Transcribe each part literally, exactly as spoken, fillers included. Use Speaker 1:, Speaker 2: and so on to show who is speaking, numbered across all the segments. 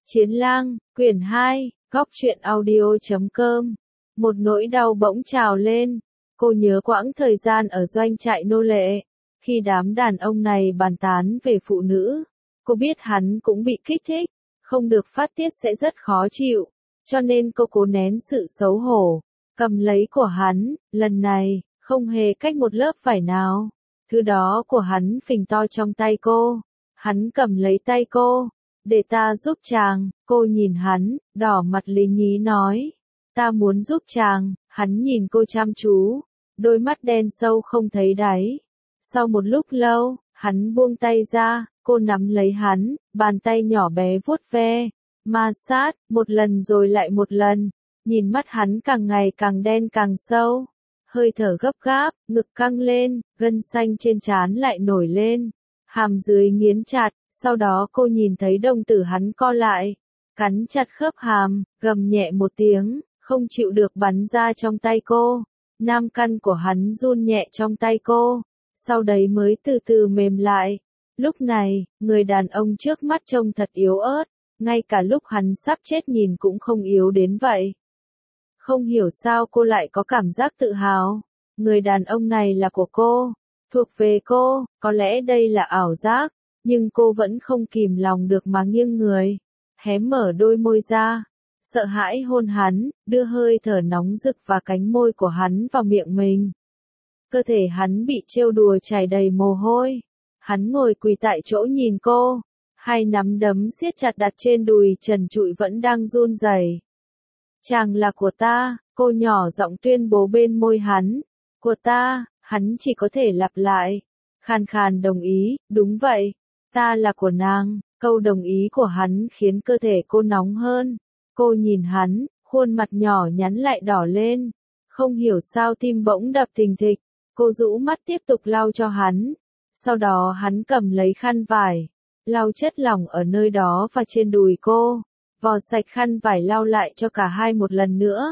Speaker 1: Chiến lang, quyển hai, góc truyện audio.com. Một nỗi đau bỗng trào lên. Cô nhớ quãng thời gian ở doanh trại nô lệ. Khi đám đàn ông này bàn tán về phụ nữ, cô biết hắn cũng bị kích thích, không được phát tiết sẽ rất khó chịu. Cho nên cô cố nén sự xấu hổ, cầm lấy của hắn, lần này, không hề cách một lớp vải nào. Thứ đó của hắn phình to trong tay cô. Hắn cầm lấy tay cô. Để ta giúp chàng, cô nhìn hắn, đỏ mặt lý nhí nói. Ta muốn giúp chàng, hắn nhìn cô chăm chú, đôi mắt đen sâu không thấy đáy. Sau một lúc lâu, hắn buông tay ra, cô nắm lấy hắn, bàn tay nhỏ bé vuốt ve, ma sát, một lần rồi lại một lần, nhìn mắt hắn càng ngày càng đen càng sâu. Hơi thở gấp gáp, ngực căng lên, gân xanh trên trán lại nổi lên, hàm dưới nghiến chặt. Sau đó cô nhìn thấy đồng tử hắn co lại, cắn chặt khớp hàm, gầm nhẹ một tiếng, không chịu được bắn ra trong tay cô. Nam căn của hắn run nhẹ trong tay cô, sau đấy mới từ từ mềm lại. Lúc này, người đàn ông trước mắt trông thật yếu ớt, ngay cả lúc hắn sắp chết nhìn cũng không yếu đến vậy. Không hiểu sao cô lại có cảm giác tự hào. Người đàn ông này là của cô, thuộc về cô, có lẽ đây là ảo giác. Nhưng cô vẫn không kìm lòng được mà nghiêng người, hé mở đôi môi ra, sợ hãi hôn hắn, đưa hơi thở nóng rực và cánh môi của hắn vào miệng mình. Cơ thể hắn bị trêu đùa chảy đầy mồ hôi. Hắn ngồi quỳ tại chỗ nhìn cô, hai nắm đấm siết chặt đặt trên đùi trần trụi vẫn đang run rẩy. Chàng là của ta, cô nhỏ giọng tuyên bố bên môi hắn. Của ta, hắn chỉ có thể lặp lại. Khàn khàn đồng ý, đúng vậy. Ta là của nàng, câu đồng ý của hắn khiến cơ thể cô nóng hơn. Cô nhìn hắn, khuôn mặt nhỏ nhắn lại đỏ lên. Không hiểu sao tim bỗng đập thình thịch. Cô rũ mắt tiếp tục lau cho hắn. Sau đó hắn cầm lấy khăn vải, lau chất lỏng ở nơi đó và trên đùi cô. Vò sạch khăn vải lau lại cho cả hai một lần nữa.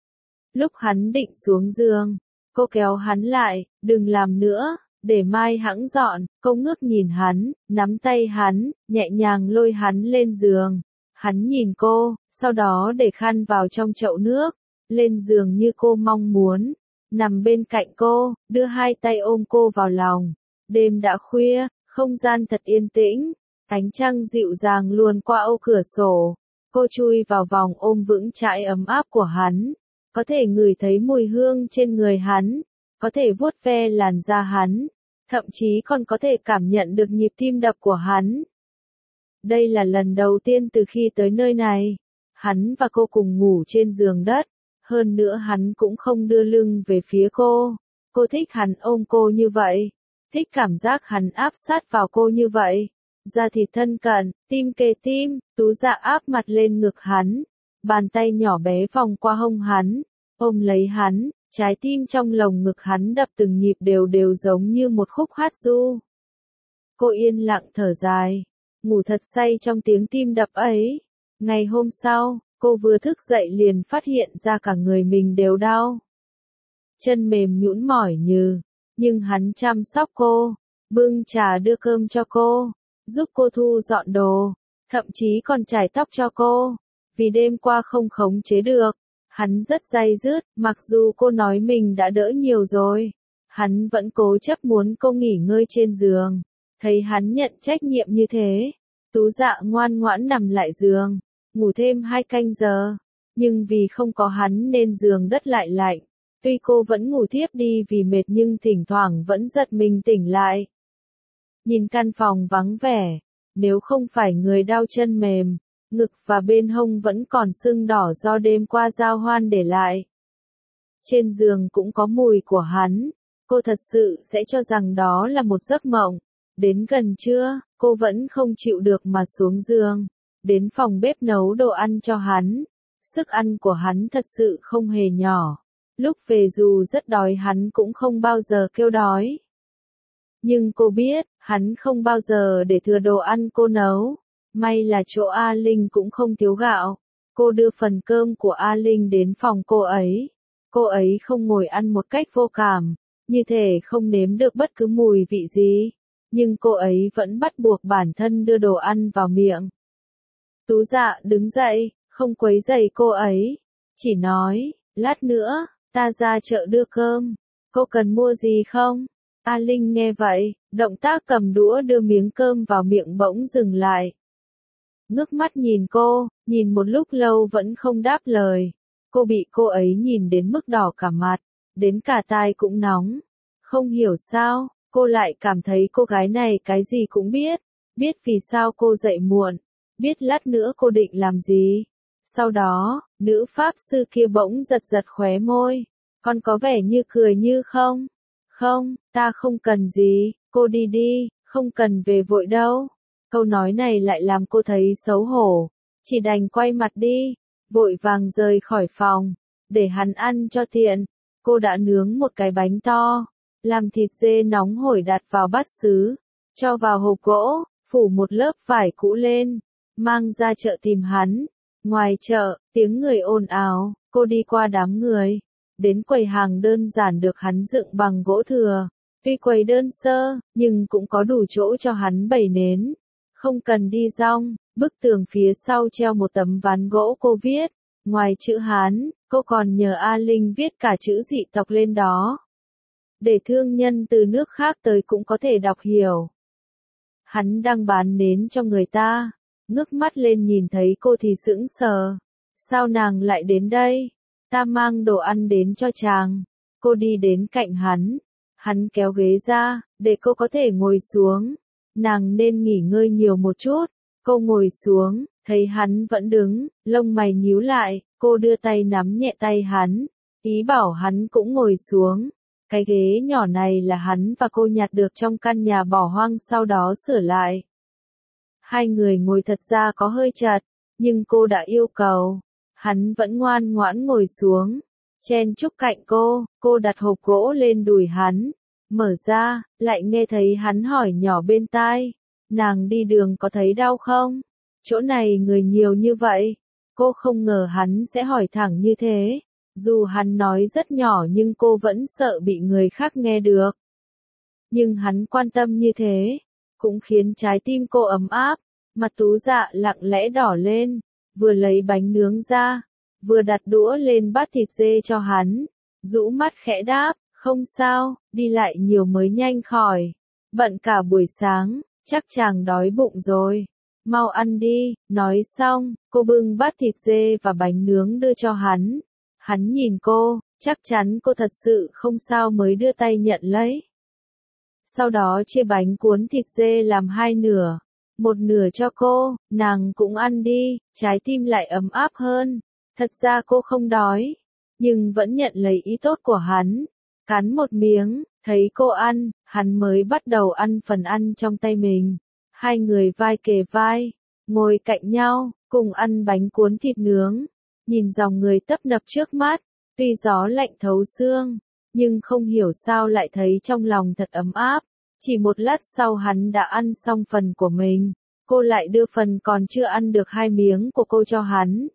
Speaker 1: Lúc hắn định xuống giường, cô kéo hắn lại, đừng làm nữa. Để mai hãng dọn, cô ngước nhìn hắn, nắm tay hắn, nhẹ nhàng lôi hắn lên giường. Hắn nhìn cô, sau đó để khăn vào trong chậu nước, lên giường như cô mong muốn, nằm bên cạnh cô, đưa hai tay ôm cô vào lòng. Đêm đã khuya, không gian thật yên tĩnh, ánh trăng dịu dàng luồn qua ô cửa sổ. Cô chui vào vòng ôm vững chãi ấm áp của hắn, có thể ngửi thấy mùi hương trên người hắn. Có thể vuốt ve làn da hắn, thậm chí còn có thể cảm nhận được nhịp tim đập của hắn. Đây là lần đầu tiên từ khi tới nơi này, hắn và cô cùng ngủ trên giường đất, hơn nữa hắn cũng không đưa lưng về phía cô. Cô thích hắn ôm cô như vậy, thích cảm giác hắn áp sát vào cô như vậy. Da thịt thân cận, tim kề tim, Tú Dạ áp mặt lên ngực hắn, bàn tay nhỏ bé vòng qua hông hắn, ôm lấy hắn. Trái tim trong lồng ngực hắn đập từng nhịp đều đều giống như một khúc hát ru. Cô yên lặng thở dài, ngủ thật say trong tiếng tim đập ấy. Ngày hôm sau, cô vừa thức dậy liền phát hiện ra cả người mình đều đau. Chân mềm nhũn mỏi nhừ, nhưng hắn chăm sóc cô, bưng trà đưa cơm cho cô, giúp cô thu dọn đồ, thậm chí còn chải tóc cho cô. Vì đêm qua không khống chế được, hắn rất day dứt, mặc dù cô nói mình đã đỡ nhiều rồi. Hắn vẫn cố chấp muốn cô nghỉ ngơi trên giường. Thấy hắn nhận trách nhiệm như thế, Tú Dạ ngoan ngoãn nằm lại giường, ngủ thêm hai canh giờ. Nhưng vì không có hắn nên giường đất lại lạnh. Tuy cô vẫn ngủ thiếp đi vì mệt nhưng thỉnh thoảng vẫn giật mình tỉnh lại. Nhìn căn phòng vắng vẻ, nếu không phải người đau chân mềm, ngực và bên hông vẫn còn sưng đỏ do đêm qua giao hoan để lại. Trên giường cũng có mùi của hắn, cô thật sự sẽ cho rằng đó là một giấc mộng. Đến gần trưa, cô vẫn không chịu được mà xuống giường, đến phòng bếp nấu đồ ăn cho hắn. Sức ăn của hắn thật sự không hề nhỏ. Lúc về dù rất đói hắn cũng không bao giờ kêu đói. Nhưng cô biết, hắn không bao giờ để thừa đồ ăn cô nấu. May là chỗ A Linh cũng không thiếu gạo. Cô đưa phần cơm của A Linh đến phòng cô ấy. Cô ấy không ngồi ăn một cách vô cảm, như thể không nếm được bất cứ mùi vị gì. Nhưng cô ấy vẫn bắt buộc bản thân đưa đồ ăn vào miệng. Tú Dạ đứng dậy, không quấy rầy cô ấy, chỉ nói, lát nữa, ta ra chợ đưa cơm, cô cần mua gì không? A Linh nghe vậy, động tác cầm đũa đưa miếng cơm vào miệng bỗng dừng lại. Ngước mắt nhìn cô, nhìn một lúc lâu vẫn không đáp lời. Cô bị cô ấy nhìn đến mức đỏ cả mặt, đến cả tai cũng nóng. Không hiểu sao, cô lại cảm thấy cô gái này cái gì cũng biết, biết vì sao cô dậy muộn, biết lát nữa cô định làm gì. Sau đó, nữ pháp sư kia bỗng giật giật khóe môi, còn có vẻ như cười như không. Không, ta không cần gì, cô đi đi, không cần về vội đâu. Câu nói này lại làm cô thấy xấu hổ, chỉ đành quay mặt đi, vội vàng rời khỏi phòng, để hắn ăn cho tiện. Cô đã nướng một cái bánh to, làm thịt dê nóng hổi đặt vào bát sứ, cho vào hộp gỗ, phủ một lớp vải cũ lên, mang ra chợ tìm hắn. Ngoài chợ, tiếng người ồn ào, cô đi qua đám người, đến quầy hàng đơn giản được hắn dựng bằng gỗ thừa. Tuy quầy đơn sơ, nhưng cũng có đủ chỗ cho hắn bày nến. Không cần đi rong, bức tường phía sau treo một tấm ván gỗ cô viết. Ngoài chữ Hán, cô còn nhờ A Linh viết cả chữ dị tộc lên đó. Để thương nhân từ nước khác tới cũng có thể đọc hiểu. Hắn đang bán nến cho người ta, ngước mắt lên nhìn thấy cô thì sững sờ. Sao nàng lại đến đây? Ta mang đồ ăn đến cho chàng. Cô đi đến cạnh hắn. Hắn kéo ghế ra, để cô có thể ngồi xuống. Nàng nên nghỉ ngơi nhiều một chút. Cô ngồi xuống, thấy hắn vẫn đứng, lông mày nhíu lại, cô đưa tay nắm nhẹ tay hắn, ý bảo hắn cũng ngồi xuống. Cái ghế nhỏ này là hắn và cô nhặt được trong căn nhà bỏ hoang sau đó sửa lại. Hai người ngồi thật ra có hơi chật, nhưng cô đã yêu cầu. Hắn vẫn ngoan ngoãn ngồi xuống, chen chúc cạnh cô, cô đặt hộp gỗ lên đùi hắn, mở ra, lại nghe thấy hắn hỏi nhỏ bên tai, nàng đi đường có thấy đau không? Chỗ này người nhiều như vậy, cô không ngờ hắn sẽ hỏi thẳng như thế, dù hắn nói rất nhỏ nhưng cô vẫn sợ bị người khác nghe được. Nhưng hắn quan tâm như thế, cũng khiến trái tim cô ấm áp, mặt Tú Dạ lặng lẽ đỏ lên, vừa lấy bánh nướng ra, vừa đặt đũa lên bát thịt dê cho hắn, rũ mắt khẽ đáp, không sao, đi lại nhiều mới nhanh khỏi, bận cả buổi sáng, chắc chàng đói bụng rồi, mau ăn đi. Nói xong, cô bưng bát thịt dê và bánh nướng đưa cho hắn, hắn nhìn cô, chắc chắn cô thật sự không sao mới đưa tay nhận lấy. Sau đó chia bánh cuốn thịt dê làm hai nửa, một nửa cho cô, nàng cũng ăn đi, trái tim lại ấm áp hơn. Thật ra cô không đói, nhưng vẫn nhận lấy ý tốt của hắn. Cắn một miếng, thấy cô ăn, hắn mới bắt đầu ăn phần ăn trong tay mình. Hai người vai kề vai, ngồi cạnh nhau, cùng ăn bánh cuốn thịt nướng. Nhìn dòng người tấp nập trước mắt, tuy gió lạnh thấu xương, nhưng không hiểu sao lại thấy trong lòng thật ấm áp. Chỉ một lát sau hắn đã ăn xong phần của mình, cô lại đưa phần còn chưa ăn được hai miếng của cô cho hắn.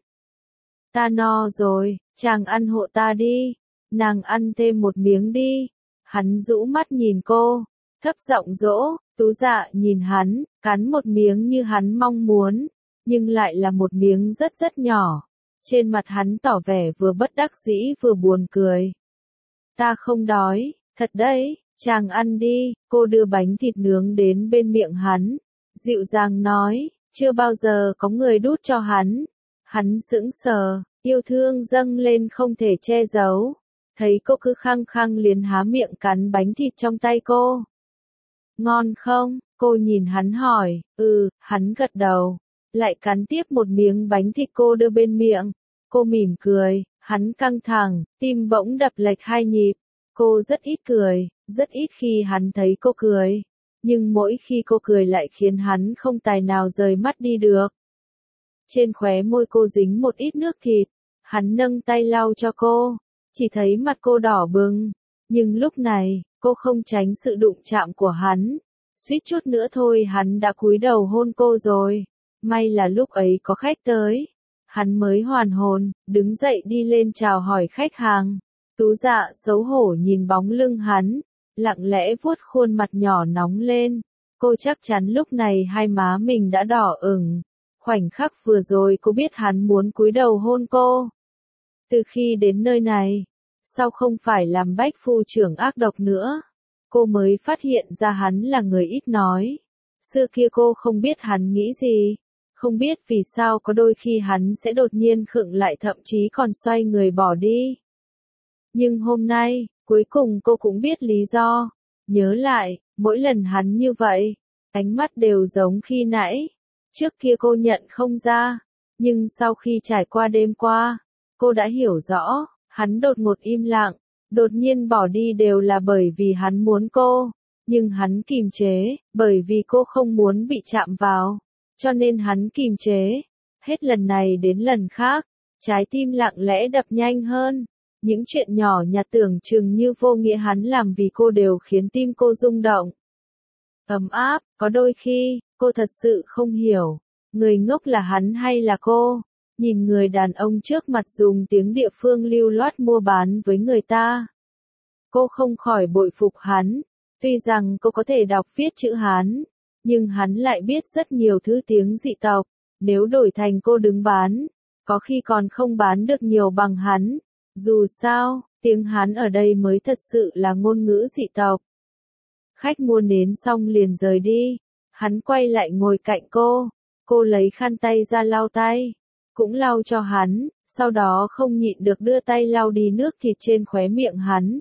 Speaker 1: Ta no rồi, chàng ăn hộ ta đi, nàng ăn thêm một miếng đi. Hắn rũ mắt nhìn cô, thấp giọng dỗ. Tú Dạ nhìn hắn, cắn một miếng như hắn mong muốn, nhưng lại là một miếng rất rất nhỏ. Trên mặt hắn tỏ vẻ vừa bất đắc dĩ vừa buồn cười. Ta không đói, thật đấy, chàng ăn đi. Cô đưa bánh thịt nướng đến bên miệng hắn, dịu dàng nói, chưa bao giờ có người đút cho hắn. Hắn sững sờ, yêu thương dâng lên không thể che giấu. Thấy cô cứ khăng khăng liền há miệng cắn bánh thịt trong tay cô. Ngon không? Cô nhìn hắn hỏi, ừ, hắn gật đầu. Lại cắn tiếp một miếng bánh thịt cô đưa bên miệng. Cô mỉm cười, hắn căng thẳng, tim bỗng đập lệch hai nhịp. Cô rất ít cười, rất ít khi hắn thấy cô cười. Nhưng mỗi khi cô cười lại khiến hắn không tài nào rời mắt đi được. Trên khóe môi cô dính một ít nước thịt, hắn nâng tay lau cho cô, chỉ thấy mặt cô đỏ bừng, nhưng lúc này, cô không tránh sự đụng chạm của hắn, suýt chút nữa thôi hắn đã cúi đầu hôn cô rồi, may là lúc ấy có khách tới, hắn mới hoàn hồn, đứng dậy đi lên chào hỏi khách hàng. Tú Dạ xấu hổ nhìn bóng lưng hắn, lặng lẽ vuốt khuôn mặt nhỏ nóng lên, cô chắc chắn lúc này hai má mình đã đỏ ửng. Khoảnh khắc vừa rồi cô biết hắn muốn cúi đầu hôn cô. Từ khi đến nơi này, sao không phải làm bách phu trưởng ác độc nữa, cô mới phát hiện ra hắn là người ít nói. Xưa kia cô không biết hắn nghĩ gì, không biết vì sao có đôi khi hắn sẽ đột nhiên khựng lại thậm chí còn xoay người bỏ đi. Nhưng hôm nay, cuối cùng cô cũng biết lý do. Nhớ lại, mỗi lần hắn như vậy, ánh mắt đều giống khi nãy. Trước kia cô nhận không ra, nhưng sau khi trải qua đêm qua, cô đã hiểu rõ, hắn đột ngột im lặng, đột nhiên bỏ đi đều là bởi vì hắn muốn cô, nhưng hắn kìm chế, bởi vì cô không muốn bị chạm vào, cho nên hắn kìm chế. Hết lần này đến lần khác, trái tim lặng lẽ đập nhanh hơn. Những chuyện nhỏ nhặt tưởng chừng như vô nghĩa hắn làm vì cô đều khiến tim cô rung động. Ấm áp, có đôi khi, cô thật sự không hiểu, người ngốc là hắn hay là cô. Nhìn người đàn ông trước mặt dùng tiếng địa phương lưu loát mua bán với người ta. Cô không khỏi bội phục hắn, tuy rằng cô có thể đọc viết chữ Hán, nhưng hắn lại biết rất nhiều thứ tiếng dị tộc, nếu đổi thành cô đứng bán, có khi còn không bán được nhiều bằng hắn. Dù sao, tiếng Hán ở đây mới thật sự là ngôn ngữ dị tộc. Khách mua nến xong liền rời đi, hắn quay lại ngồi cạnh cô, cô lấy khăn tay ra lau tay, cũng lau cho hắn, sau đó không nhịn được đưa tay lau đi nước thịt trên khóe miệng hắn.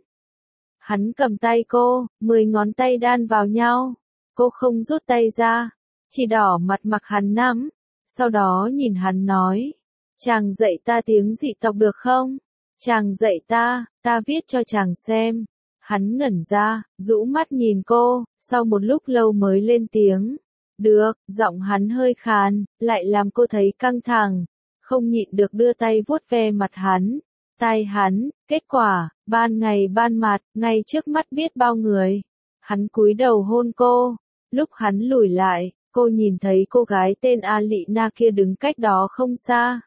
Speaker 1: Hắn cầm tay cô, mười ngón tay đan vào nhau, cô không rút tay ra, chỉ đỏ mặt mặc hắn nắm, sau đó nhìn hắn nói, chàng dạy ta tiếng dị tộc được không? Chàng dạy ta, ta viết cho chàng xem. Hắn ngẩn ra, rũ mắt nhìn cô, sau một lúc lâu mới lên tiếng. Được, giọng hắn hơi khàn, lại làm cô thấy căng thẳng, không nhịn được đưa tay vuốt ve mặt hắn, tai hắn, kết quả, ban ngày ban mặt, ngay trước mắt biết bao người. Hắn cúi đầu hôn cô, lúc hắn lùi lại, cô nhìn thấy cô gái tên Alina kia đứng cách đó không xa.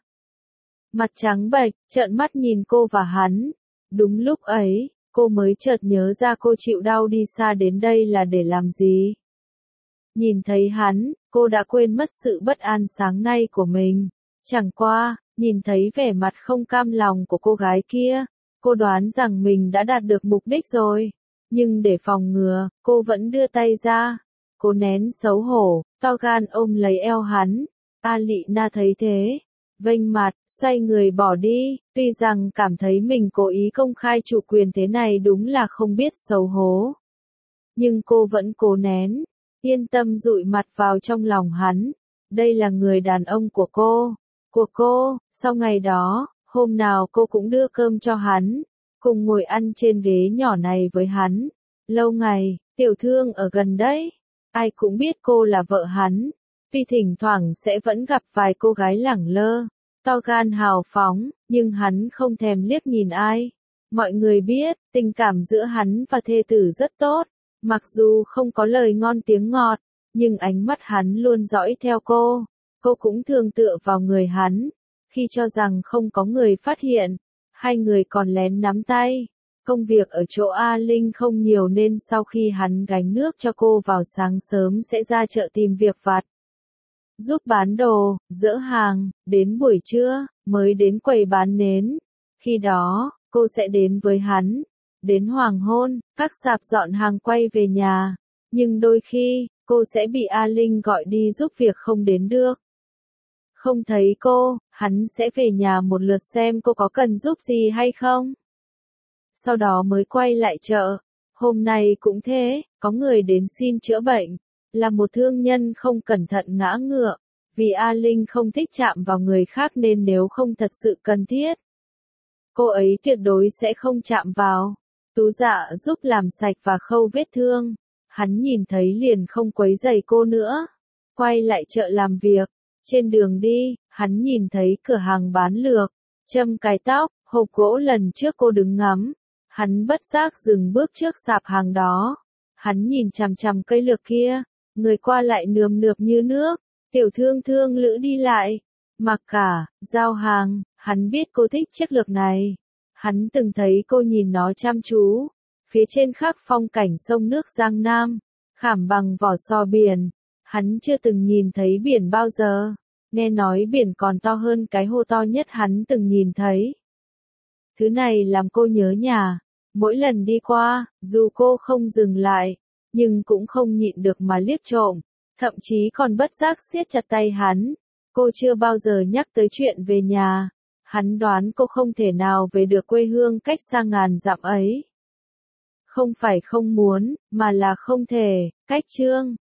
Speaker 1: Mặt trắng bệch, trợn mắt nhìn cô và hắn. Đúng lúc ấy, cô mới chợt nhớ ra cô chịu đau đi xa đến đây là để làm gì. Nhìn thấy hắn, cô đã quên mất sự bất an sáng nay của mình. Chẳng qua, nhìn thấy vẻ mặt không cam lòng của cô gái kia, cô đoán rằng mình đã đạt được mục đích rồi. Nhưng để phòng ngừa, cô vẫn đưa tay ra. Cô nén xấu hổ, to gan ôm lấy eo hắn. Alina thấy thế, vênh mặt, xoay người bỏ đi, tuy rằng cảm thấy mình cố ý công khai chủ quyền thế này đúng là không biết xấu hổ. Nhưng cô vẫn cố nén, yên tâm dụi mặt vào trong lòng hắn. Đây là người đàn ông của cô, của cô. Sau ngày đó, hôm nào cô cũng đưa cơm cho hắn, cùng ngồi ăn trên ghế nhỏ này với hắn. Lâu ngày, tiểu thương ở gần đấy, ai cũng biết cô là vợ hắn. Tuy thỉnh thoảng sẽ vẫn gặp vài cô gái lẳng lơ, to gan hào phóng, nhưng hắn không thèm liếc nhìn ai. Mọi người biết, tình cảm giữa hắn và thê tử rất tốt, mặc dù không có lời ngon tiếng ngọt, nhưng ánh mắt hắn luôn dõi theo cô. Cô cũng thường tựa vào người hắn, khi cho rằng không có người phát hiện, hai người còn lén nắm tay. Công việc ở chỗ A Linh không nhiều nên sau khi hắn gánh nước cho cô vào sáng sớm sẽ ra chợ tìm việc vặt. Giúp bán đồ, dỡ hàng, đến buổi trưa, mới đến quầy bán nến. Khi đó, cô sẽ đến với hắn. Đến hoàng hôn, các sạp dọn hàng quay về nhà. Nhưng đôi khi, cô sẽ bị A Linh gọi đi giúp việc không đến được. Không thấy cô, hắn sẽ về nhà một lượt xem cô có cần giúp gì hay không. Sau đó mới quay lại chợ. Hôm nay cũng thế, có người đến xin chữa bệnh. Là một thương nhân không cẩn thận ngã ngựa. Vì A Linh không thích chạm vào người khác nên nếu không thật sự cần thiết, cô ấy tuyệt đối sẽ không chạm vào. Tú Dạ giúp làm sạch và khâu vết thương. Hắn nhìn thấy liền không quấy rầy cô nữa. Quay lại chợ làm việc. Trên đường đi, hắn nhìn thấy cửa hàng bán lược, châm cài tóc, hộp gỗ lần trước cô đứng ngắm. Hắn bất giác dừng bước trước sạp hàng đó. Hắn nhìn chằm chằm cây lược kia, người qua lại nườm nượp như nước, tiểu thương thương lữ đi lại. Mặc cả, giao hàng, hắn biết cô thích chiếc lược này. Hắn từng thấy cô nhìn nó chăm chú. Phía trên khắc phong cảnh sông nước Giang Nam, khảm bằng vỏ sò biển. Hắn chưa từng nhìn thấy biển bao giờ. nghe nói biển còn to hơn cái hồ to nhất hắn từng nhìn thấy. Thứ này làm cô nhớ nhà, mỗi lần đi qua, dù cô không dừng lại, nhưng cũng không nhịn được mà liếc trộm, thậm chí còn bất giác siết chặt tay hắn. Cô chưa bao giờ nhắc tới chuyện về nhà, hắn đoán cô không thể nào về được quê hương cách xa ngàn dặm ấy. Không phải không muốn, mà là không thể, cách chương.